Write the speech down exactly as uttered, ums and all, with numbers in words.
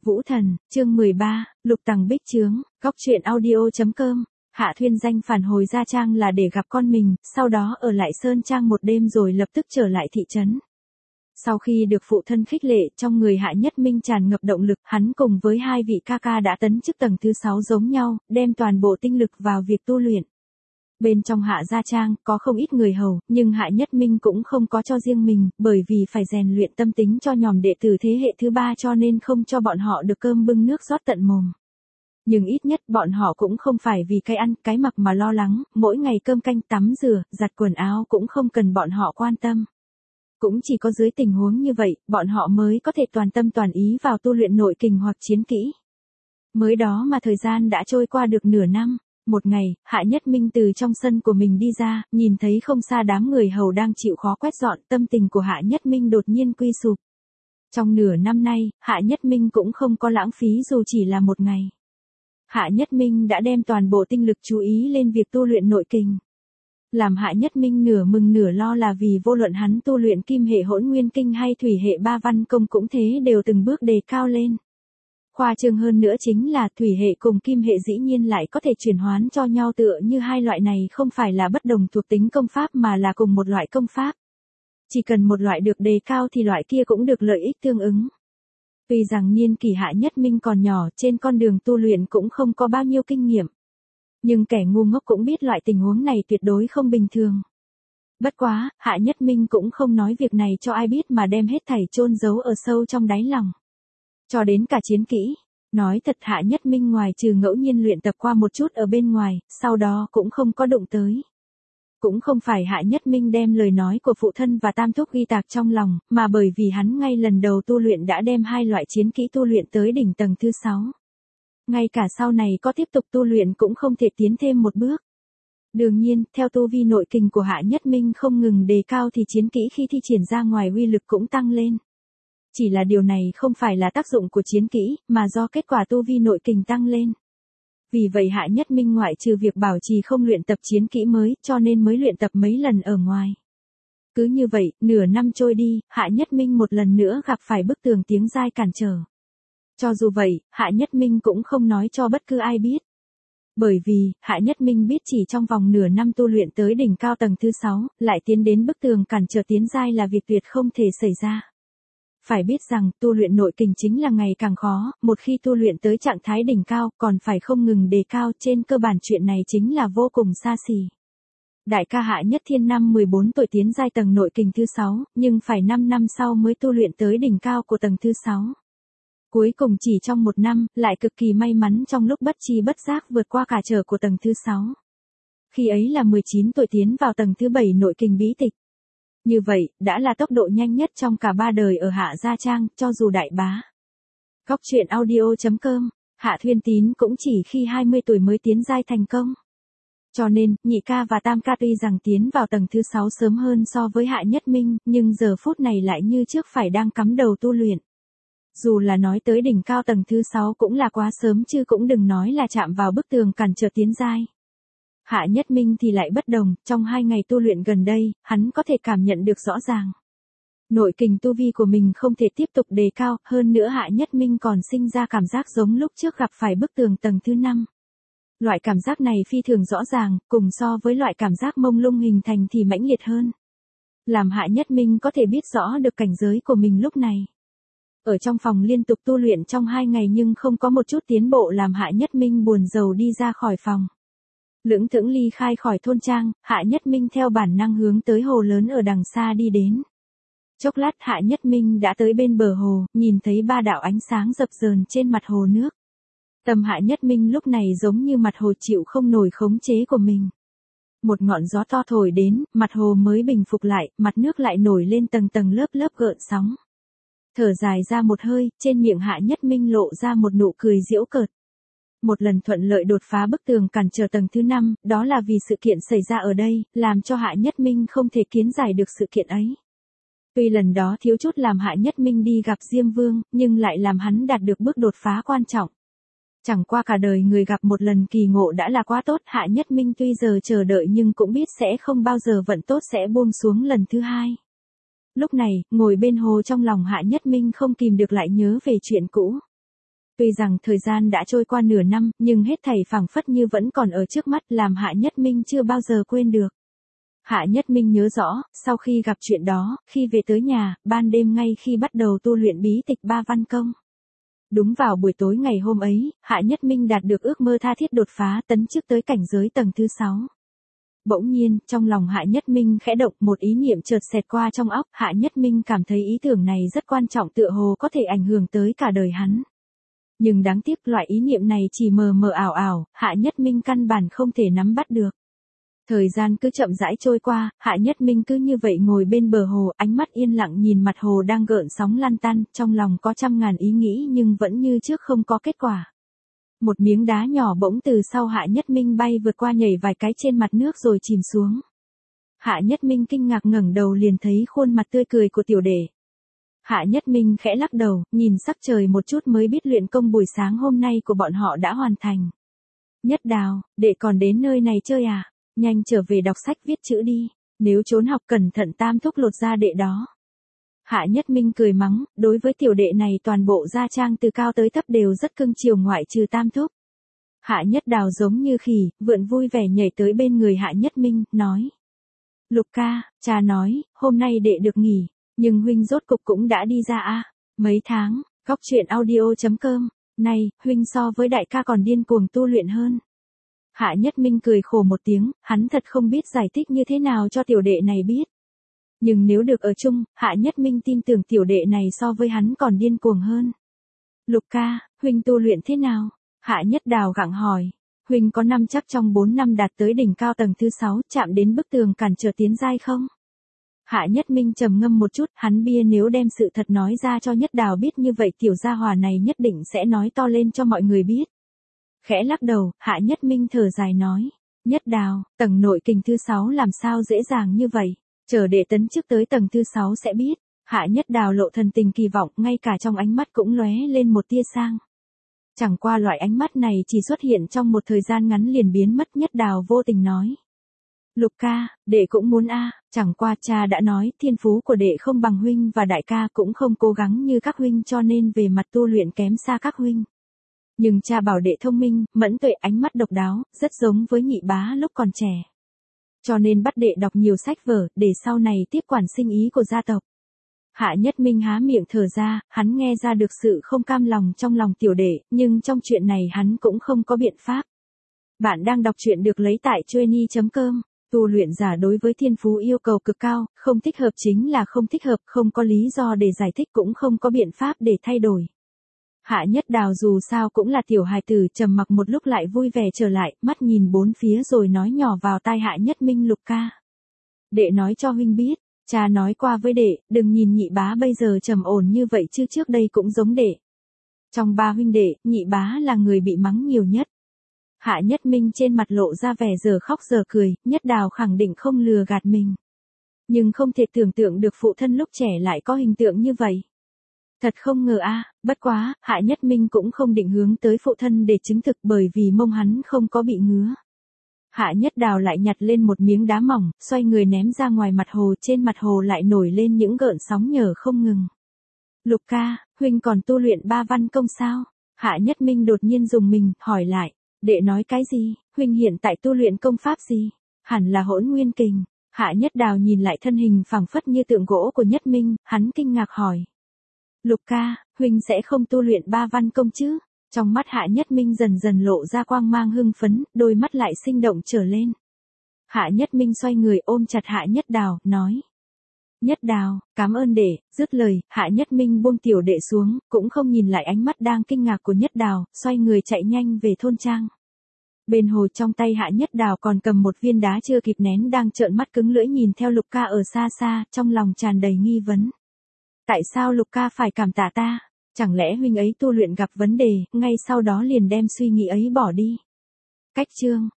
Vũ Thần, chương mười ba, Lục Tằng Bích Chướng, góc truyện audio.com. Hạ Thuyên Danh phản hồi Gia Trang là để gặp con mình, sau đó ở lại Sơn Trang một đêm rồi lập tức trở lại thị trấn. Sau khi được phụ thân khích lệ, trong người Hạ Nhất Minh tràn ngập động lực, hắn cùng với hai vị ca ca đã tấn chức tầng thứ sáu giống nhau, đem toàn bộ tinh lực vào việc tu luyện. Bên trong Hạ Gia Trang, có không ít người hầu, nhưng Hạ Nhất Minh cũng không có cho riêng mình, bởi vì phải rèn luyện tâm tính cho nhòm đệ tử thế hệ thứ ba cho nên không cho bọn họ được cơm bưng nước rót tận mồm. Nhưng ít nhất bọn họ cũng không phải vì cái ăn, cái mặc mà lo lắng, mỗi ngày cơm canh tắm rửa, giặt quần áo cũng không cần bọn họ quan tâm. Cũng chỉ có dưới tình huống như vậy, bọn họ mới có thể toàn tâm toàn ý vào tu luyện nội kình hoặc chiến kỹ. Mới đó mà thời gian đã trôi qua được nửa năm. Một ngày, Hạ Nhất Minh từ trong sân của mình đi ra, nhìn thấy không xa đám người hầu đang chịu khó quét dọn, tâm tình của Hạ Nhất Minh đột nhiên quy sụp. Trong nửa năm nay, Hạ Nhất Minh cũng không có lãng phí dù chỉ là một ngày. Hạ Nhất Minh đã đem toàn bộ tinh lực chú ý lên việc tu luyện nội kình. Làm Hạ Nhất Minh nửa mừng nửa lo là vì vô luận hắn tu luyện kim hệ hỗn nguyên kinh hay thủy hệ ba văn công cũng thế đều từng bước đề cao lên. Khoa trương hơn nữa chính là thủy hệ cùng kim hệ dĩ nhiên lại có thể chuyển hoán cho nhau tựa như hai loại này không phải là bất đồng thuộc tính công pháp mà là cùng một loại công pháp. Chỉ cần một loại được đề cao thì loại kia cũng được lợi ích tương ứng. Tuy rằng niên kỷ Hạ Nhất Minh còn nhỏ, trên con đường tu luyện cũng không có bao nhiêu kinh nghiệm. Nhưng kẻ ngu ngốc cũng biết loại tình huống này tuyệt đối không bình thường. Bất quá, Hạ Nhất Minh cũng không nói việc này cho ai biết mà đem hết thảy chôn giấu ở sâu trong đáy lòng. Cho đến cả chiến kỹ. Nói thật Hạ Nhất Minh ngoài trừ ngẫu nhiên luyện tập qua một chút ở bên ngoài, sau đó cũng không có đụng tới. Cũng không phải Hạ Nhất Minh đem lời nói của phụ thân và tam thúc ghi tạc trong lòng, mà bởi vì hắn ngay lần đầu tu luyện đã đem hai loại chiến kỹ tu luyện tới đỉnh tầng thứ sáu. Ngay cả sau này có tiếp tục tu luyện cũng không thể tiến thêm một bước. Đương nhiên, theo tu vi nội kình của Hạ Nhất Minh không ngừng đề cao thì chiến kỹ khi thi triển ra ngoài uy lực cũng tăng lên. Chỉ là điều này không phải là tác dụng của chiến kỹ, mà do kết quả tu vi nội kình tăng lên. Vì vậy Hạ Nhất Minh ngoại trừ việc bảo trì không luyện tập chiến kỹ mới, cho nên mới luyện tập mấy lần ở ngoài. Cứ như vậy, nửa năm trôi đi, Hạ Nhất Minh một lần nữa gặp phải bức tường tiếng giai cản trở. Cho dù vậy, Hạ Nhất Minh cũng không nói cho bất cứ ai biết. Bởi vì, Hạ Nhất Minh biết chỉ trong vòng nửa năm tu luyện tới đỉnh cao tầng thứ sáu, lại tiến đến bức tường cản trở tiến giai là việc tuyệt không thể xảy ra. Phải biết rằng, tu luyện nội kình chính là ngày càng khó, một khi tu luyện tới trạng thái đỉnh cao, còn phải không ngừng đề cao, trên cơ bản chuyện này chính là vô cùng xa xỉ. Đại ca Hạ Nhất Thiên năm mười bốn tuổi tiến giai tầng nội kình thứ sáu, nhưng phải năm năm sau mới tu luyện tới đỉnh cao của tầng thứ sáu. Cuối cùng chỉ trong một năm, lại cực kỳ may mắn trong lúc bất chi bất giác vượt qua cả trở của tầng thứ sáu. Khi ấy là mười chín tuổi tiến vào tầng thứ bảy nội kình bí tịch. Như vậy, đã là tốc độ nhanh nhất trong cả ba đời ở Hạ Gia Trang, cho dù đại bá. Góc truyện audio.com, Hạ Thuyên Tín cũng chỉ khi hai mươi tuổi mới tiến giai thành công. Cho nên, nhị ca và tam ca tuy rằng tiến vào tầng thứ sáu sớm hơn so với Hạ Nhất Minh, nhưng giờ phút này lại như trước phải đang cắm đầu tu luyện. Dù là nói tới đỉnh cao tầng thứ sáu cũng là quá sớm chứ cũng đừng nói là chạm vào bức tường cản trở tiến giai. Hạ Nhất Minh thì lại bất đồng, trong hai ngày tu luyện gần đây, hắn có thể cảm nhận được rõ ràng. Nội kình tu vi của mình không thể tiếp tục đề cao, hơn nữa Hạ Nhất Minh còn sinh ra cảm giác giống lúc trước gặp phải bức tường tầng thứ năm. Loại cảm giác này phi thường rõ ràng, cùng so với loại cảm giác mông lung hình thành thì mãnh liệt hơn. Làm Hạ Nhất Minh có thể biết rõ được cảnh giới của mình lúc này. Ở trong phòng liên tục tu luyện trong hai ngày nhưng không có một chút tiến bộ làm Hạ Nhất Minh buồn rầu đi ra khỏi phòng. Lưỡng thững ly khai khỏi thôn trang, Hạ Nhất Minh theo bản năng hướng tới hồ lớn ở đằng xa đi đến. Chốc lát Hạ Nhất Minh đã tới bên bờ hồ, nhìn thấy ba đạo ánh sáng dập dờn trên mặt hồ nước. Tâm Hạ Nhất Minh lúc này giống như mặt hồ chịu không nổi khống chế của mình. Một ngọn gió to thổi đến, mặt hồ mới bình phục lại, mặt nước lại nổi lên tầng tầng lớp lớp gợn sóng. Thở dài ra một hơi, trên miệng Hạ Nhất Minh lộ ra một nụ cười giễu cợt. Một lần thuận lợi đột phá bức tường cản trở tầng thứ năm, đó là vì sự kiện xảy ra ở đây, làm cho Hạ Nhất Minh không thể kiến giải được sự kiện ấy. Tuy lần đó thiếu chút làm Hạ Nhất Minh đi gặp Diêm Vương, nhưng lại làm hắn đạt được bước đột phá quan trọng. Chẳng qua cả đời người gặp một lần kỳ ngộ đã là quá tốt, Hạ Nhất Minh tuy giờ chờ đợi nhưng cũng biết sẽ không bao giờ vận tốt sẽ buông xuống lần thứ hai. Lúc này, ngồi bên hồ trong lòng Hạ Nhất Minh không kìm được lại nhớ về chuyện cũ. Tuy rằng thời gian đã trôi qua nửa năm, nhưng hết thảy phảng phất như vẫn còn ở trước mắt làm Hạ Nhất Minh chưa bao giờ quên được. Hạ Nhất Minh nhớ rõ, sau khi gặp chuyện đó, khi về tới nhà, ban đêm ngay khi bắt đầu tu luyện bí tịch ba văn công. Đúng vào buổi tối ngày hôm ấy, Hạ Nhất Minh đạt được ước mơ tha thiết đột phá tấn chức tới cảnh giới tầng thứ sáu. Bỗng nhiên, trong lòng Hạ Nhất Minh khẽ động, một ý niệm chợt xẹt qua trong óc, Hạ Nhất Minh cảm thấy ý tưởng này rất quan trọng, tựa hồ có thể ảnh hưởng tới cả đời hắn. Nhưng đáng tiếc loại ý niệm này chỉ mờ mờ ảo ảo, Hạ Nhất Minh căn bản không thể nắm bắt được. Thời gian cứ chậm rãi trôi qua, Hạ Nhất Minh cứ như vậy ngồi bên bờ hồ, ánh mắt yên lặng nhìn mặt hồ đang gợn sóng lăn tăn, trong lòng có trăm ngàn ý nghĩ nhưng vẫn như trước không có kết quả. Một miếng đá nhỏ bỗng từ sau Hạ Nhất Minh bay vượt qua, nhảy vài cái trên mặt nước rồi chìm xuống. Hạ Nhất Minh kinh ngạc ngẩng đầu liền thấy khuôn mặt tươi cười của tiểu đệ. Hạ Nhất Minh khẽ lắc đầu, nhìn sắc trời một chút mới biết luyện công buổi sáng hôm nay của bọn họ đã hoàn thành. Nhất Đào, đệ còn đến nơi này chơi à? Nhanh trở về đọc sách viết chữ đi, nếu trốn học cẩn thận tam thúc lột da đệ đó. Hạ Nhất Minh cười mắng, đối với tiểu đệ này toàn bộ gia trang từ cao tới thấp đều rất cưng chiều ngoại trừ tam thúc. Hạ Nhất Đào giống như khỉ, vượn vui vẻ nhảy tới bên người Hạ Nhất Minh, nói. Lục ca, cha nói, hôm nay đệ được nghỉ, nhưng huynh rốt cục cũng đã đi ra à, mấy tháng, góc truyện audio chấm com, này, huynh so với đại ca còn điên cuồng tu luyện hơn. Hạ Nhất Minh cười khổ một tiếng, hắn thật không biết giải thích như thế nào cho tiểu đệ này biết. Nhưng nếu được ở chung, Hạ Nhất Minh tin tưởng tiểu đệ này so với hắn còn điên cuồng hơn. Lục ca, huynh tu luyện thế nào? Hạ Nhất Đào gặng hỏi. Huynh có năm chắc trong bốn năm đạt tới đỉnh cao tầng thứ sáu, chạm đến bức tường cản trở tiến giai không? Hạ Nhất Minh trầm ngâm một chút, hắn bia nếu đem sự thật nói ra cho Nhất Đào biết như vậy tiểu gia hỏa này nhất định sẽ nói to lên cho mọi người biết. Khẽ lắc đầu, Hạ Nhất Minh thở dài nói. Nhất Đào, tầng nội kình thứ sáu làm sao dễ dàng như vậy? Chờ đệ tấn chức tới tầng thứ sáu sẽ biết. Hạ Nhất Đào lộ thần tình kỳ vọng, ngay cả trong ánh mắt cũng lóe lên một tia sang. Chẳng qua loại ánh mắt này chỉ xuất hiện trong một thời gian ngắn liền biến mất. Nhất Đào vô tình nói. Lục ca, đệ cũng muốn a, chẳng qua cha đã nói thiên phú của đệ không bằng huynh và đại ca cũng không cố gắng như các huynh cho nên về mặt tu luyện kém xa các huynh. Nhưng cha bảo đệ thông minh, mẫn tuệ, ánh mắt độc đáo, rất giống với nhị bá lúc còn trẻ. Cho nên bắt đệ đọc nhiều sách vở, để sau này tiếp quản sinh ý của gia tộc. Hạ Nhất Minh há miệng thở ra, hắn nghe ra được sự không cam lòng trong lòng tiểu đệ, nhưng trong chuyện này hắn cũng không có biện pháp. Bạn đang đọc truyện được lấy tại chuyenny chấm com. Tu luyện giả đối với thiên phú yêu cầu cực cao, không thích hợp chính là không thích hợp, không có lý do để giải thích cũng không có biện pháp để thay đổi. Hạ Nhất Đào dù sao cũng là tiểu hài tử, trầm mặc một lúc lại vui vẻ trở lại, mắt nhìn bốn phía rồi nói nhỏ vào tai Hạ Nhất Minh. Lục ca, đệ nói cho huynh biết, cha nói qua với đệ, đừng nhìn nhị bá bây giờ trầm ổn như vậy chứ trước đây cũng giống đệ. Trong ba huynh đệ, nhị bá là người bị mắng nhiều nhất. Hạ Nhất Minh trên mặt lộ ra vẻ giờ khóc giờ cười, Nhất Đào khẳng định không lừa gạt mình. Nhưng không thể tưởng tượng được phụ thân lúc trẻ lại có hình tượng như vậy. Thật không ngờ a, bất quá, Hạ Nhất Minh cũng không định hướng tới phụ thân để chứng thực bởi vì mông hắn không có bị ngứa. Hạ Nhất Đào lại nhặt lên một miếng đá mỏng, xoay người ném ra ngoài mặt hồ, trên mặt hồ lại nổi lên những gợn sóng nhở không ngừng. Lục ca, huynh còn tu luyện ba văn công sao? Hạ Nhất Minh đột nhiên dùng mình, hỏi lại. Đệ nói cái gì, huynh hiện tại tu luyện công pháp gì? Hẳn là Hỗn Nguyên Kình. Hạ Nhất Đào nhìn lại thân hình phẳng phất như tượng gỗ của Nhất Minh, hắn kinh ngạc hỏi. Lục ca, huynh sẽ không tu luyện ba văn công chứ? Trong mắt Hạ Nhất Minh dần dần lộ ra quang mang hưng phấn, đôi mắt lại sinh động trở lên. Hạ Nhất Minh xoay người ôm chặt Hạ Nhất Đào, nói. Nhất Đào, cảm ơn đệ, dứt lời, Hạ Nhất Minh buông tiểu đệ xuống, cũng không nhìn lại ánh mắt đang kinh ngạc của Nhất Đào, xoay người chạy nhanh về thôn trang. Bên hồ trong tay Hạ Nhất Đào còn cầm một viên đá chưa kịp nén đang trợn mắt cứng lưỡi nhìn theo Lục ca ở xa xa, trong lòng tràn đầy nghi vấn. Tại sao Lục ca phải cảm tạ ta? Chẳng lẽ huynh ấy tu luyện gặp vấn đề, ngay sau đó liền đem suy nghĩ ấy bỏ đi? Cách chương